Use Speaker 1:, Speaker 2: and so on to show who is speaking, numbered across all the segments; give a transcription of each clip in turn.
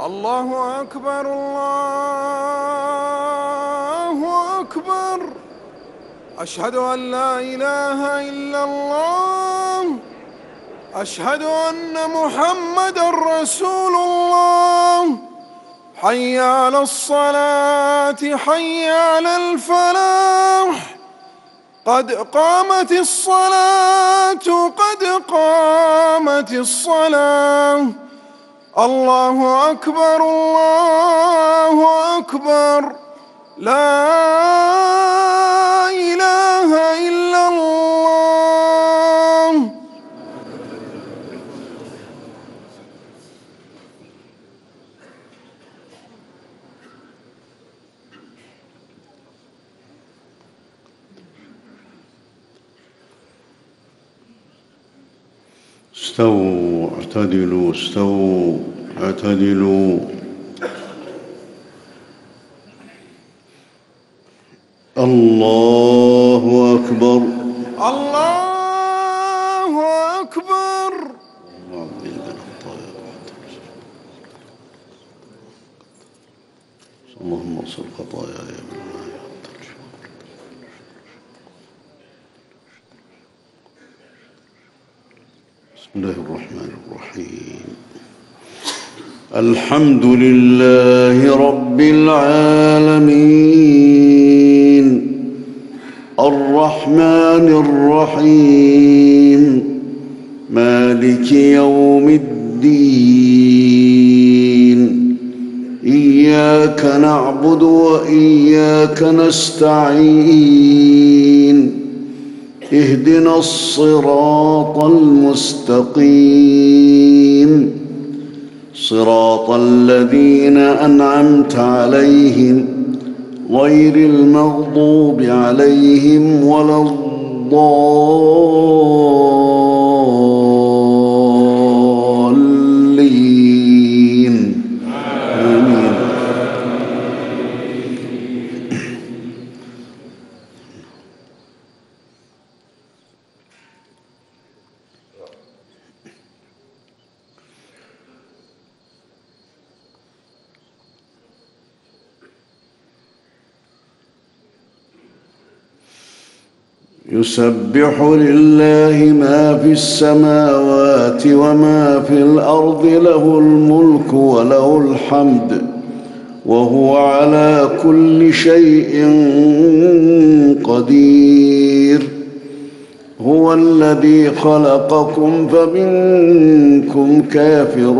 Speaker 1: الله أكبر الله أكبر. أشهد أن لا إله إلا الله. أشهد أن محمدًا رسول الله. حي على الصلاة حي على الفلاح. قد قامت الصلاة قد قامت الصلاة. الله أكبر الله أكبر. لا إله إلا الله.
Speaker 2: استووا اعتدلوا استووا اعتدلوا. الله أكبر
Speaker 1: الله أكبر.
Speaker 2: اللهم اغسل خطاياي بالماء والثلج. بسم الله الرحمن الرحيم. الحمد لله رب العالمين الرحمن الرحيم مالك يوم الدين. إياك نعبد وإياك نستعين. اهدنا الصراط المستقيم صراط الذين أنعمت عليهم غير المغضوب عليهم ولا الضالين. آمين. يسبح لله ما في السماوات وما في الأرض له الملك وله الحمد وهو على كل شيء قدير. هو الذي خلقكم فمنكم كافر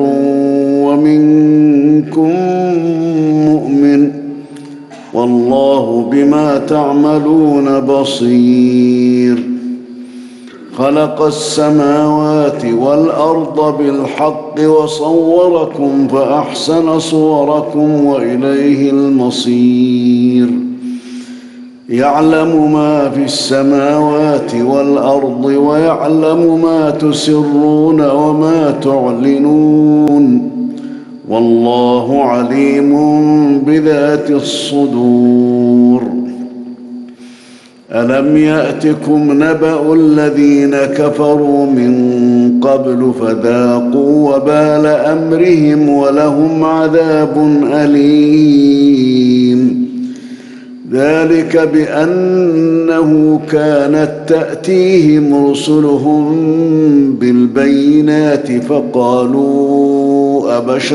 Speaker 2: ومنكم مؤمن والله بما تعملون بصير. خلق السماوات والأرض بالحق وصوركم فأحسن صوركم وإليه المصير. يعلم ما في السماوات والأرض ويعلم ما تسرون وما تعلنون والله عليم بذات الصدور. ألم يأتكم نبأ الذين كفروا من قبل فذاقوا وبال أمرهم ولهم عذاب أليم. ذلك بأنه كانت تأتيهم رسلهم بالبينات فقالوا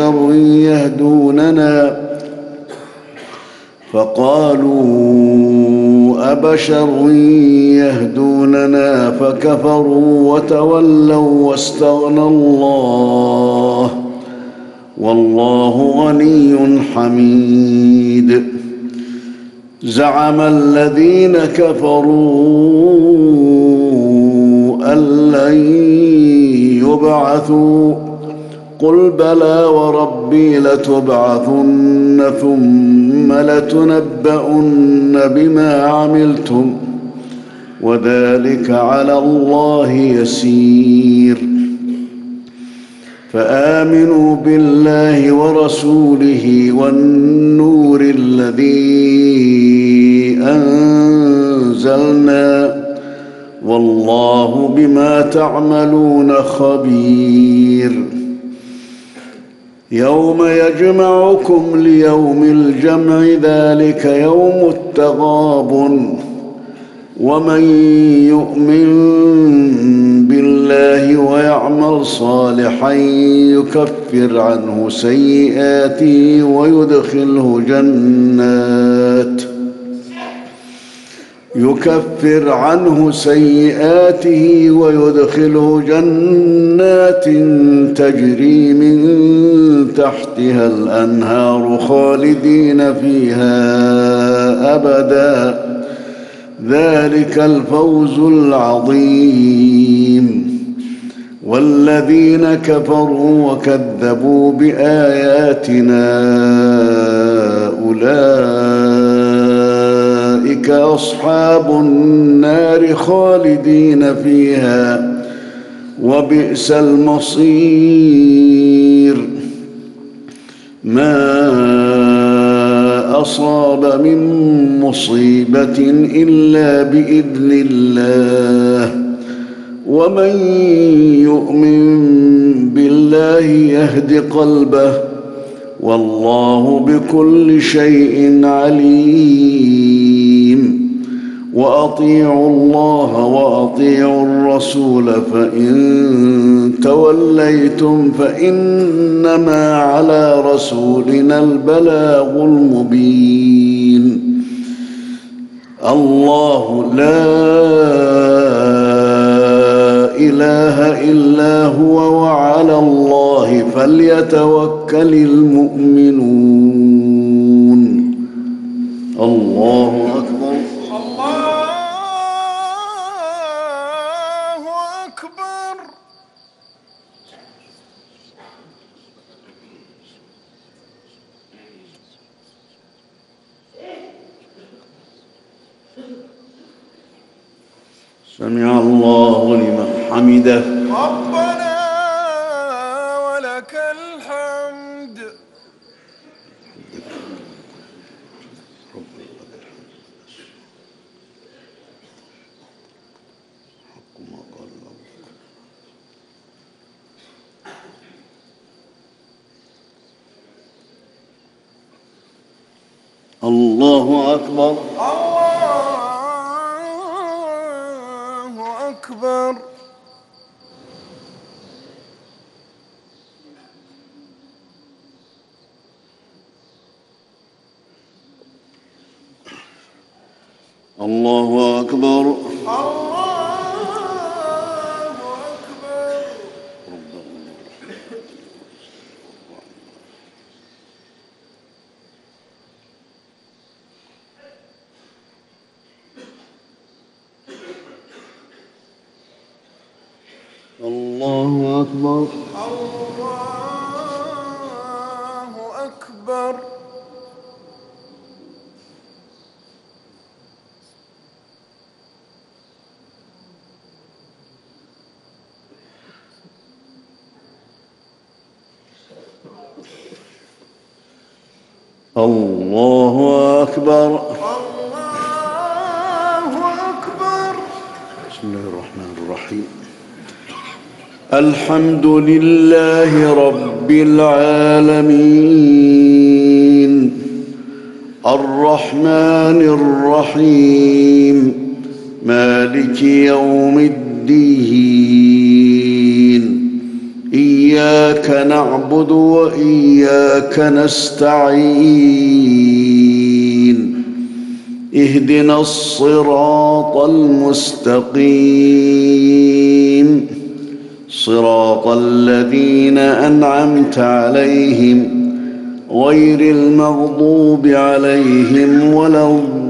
Speaker 2: أبشر يهدوننا فكفروا وتولوا واستغنى الله والله غني حميد. زعم الذين كفروا أن لن يبعثوا قل بلى وربي لتبعثن ثم لتنبؤن بما عملتم وذلك على الله يسير. فآمنوا بالله ورسوله والنور الذي أنزلنا والله بما تعملون خبير. يوم يجمعكم ليوم الجمع ذلك يوم التغابن ومن يؤمن بالله ويعمل صالحا يكفر عنه سيئاته ويدخله جنات تجري من تحتها الأنهار خالدين فيها أبدا ذلك الفوز العظيم. والذين كفروا وكذبوا بآياتنا أولئك أصحاب النار خالدين فيها وبئس المصير. ما أصاب من مصيبة إلا بإذن الله ومن يؤمن بالله يهد قلبه والله بكل شيء عليم. وأطيعوا الله وأطيعوا الرسول فإن توليتم فإنما على رسولنا البلاغ المبين. الله لا إله إلا هو وعلى الله فليتوكل المؤمنون. الله أكبر.
Speaker 1: الله أكبر.
Speaker 2: سمع الله لمن حمده.
Speaker 1: ربنا ولك الحمد.
Speaker 2: الله أكبر.
Speaker 1: الله أكبر.
Speaker 2: الله أكبر. الله أكبر.
Speaker 1: الله أكبر.
Speaker 2: الله أكبر.
Speaker 1: الله أكبر.
Speaker 2: بسم الله الرحمن الرحيم. الحمد لله رب العالمين الرحمن الرحيم مالك يوم الدين إياك نعبد وإياك نستعين اهدنا الصراط المستقيم صراط الذين أنعمت عليهم غير المغضوب عليهم ولا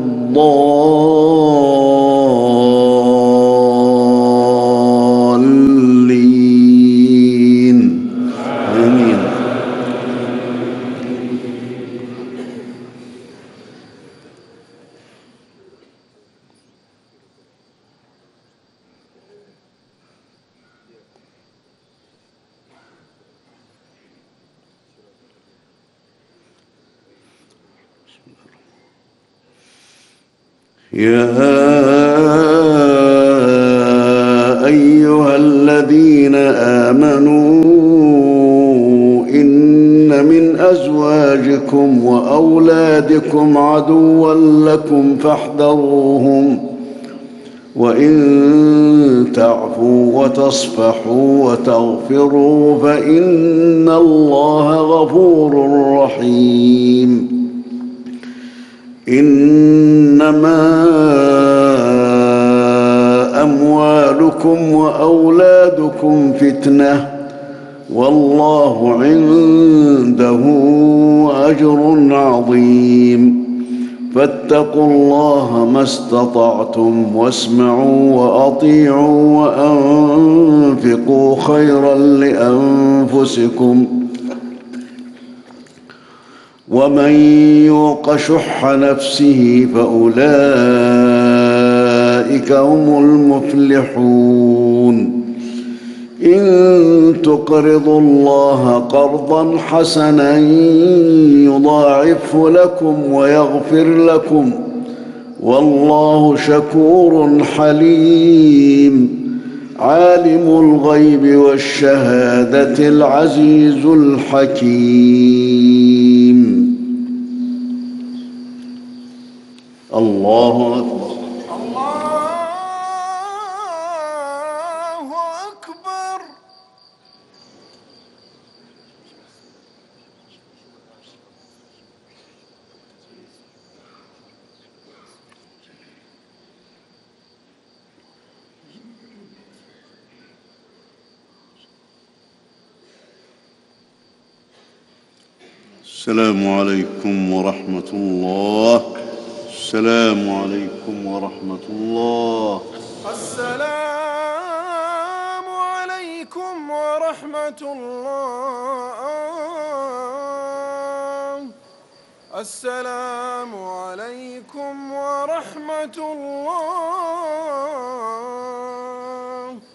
Speaker 2: الضالين آمين. يا أيها الذين آمنوا إن أزواجكم وأولادكم عدوا لكم فاحذروهم وإن تعفوا وتصفحوا وتغفروا فإن الله غفور رحيم. إنما أموالكم وأولادكم فتنة والله عنده أجر عظيم. فاتقوا الله ما استطعتم واسمعوا وأطيعوا وأنفقوا خيرا لأنفسكم ومن يوق شح نفسه فأولئك هم المفلحون. إن تقرضوا الله قرضا حسنا يضاعفه لكم ويغفر لكم والله شكور حليم. عالم الغيب والشهادة العزيز الحكيم. الله أكبر.
Speaker 1: الله أكبر.
Speaker 2: السلام عليكم ورحمة الله. السلام عليكم ورحمة الله.
Speaker 1: السلام عليكم ورحمة الله. السلام عليكم ورحمة الله.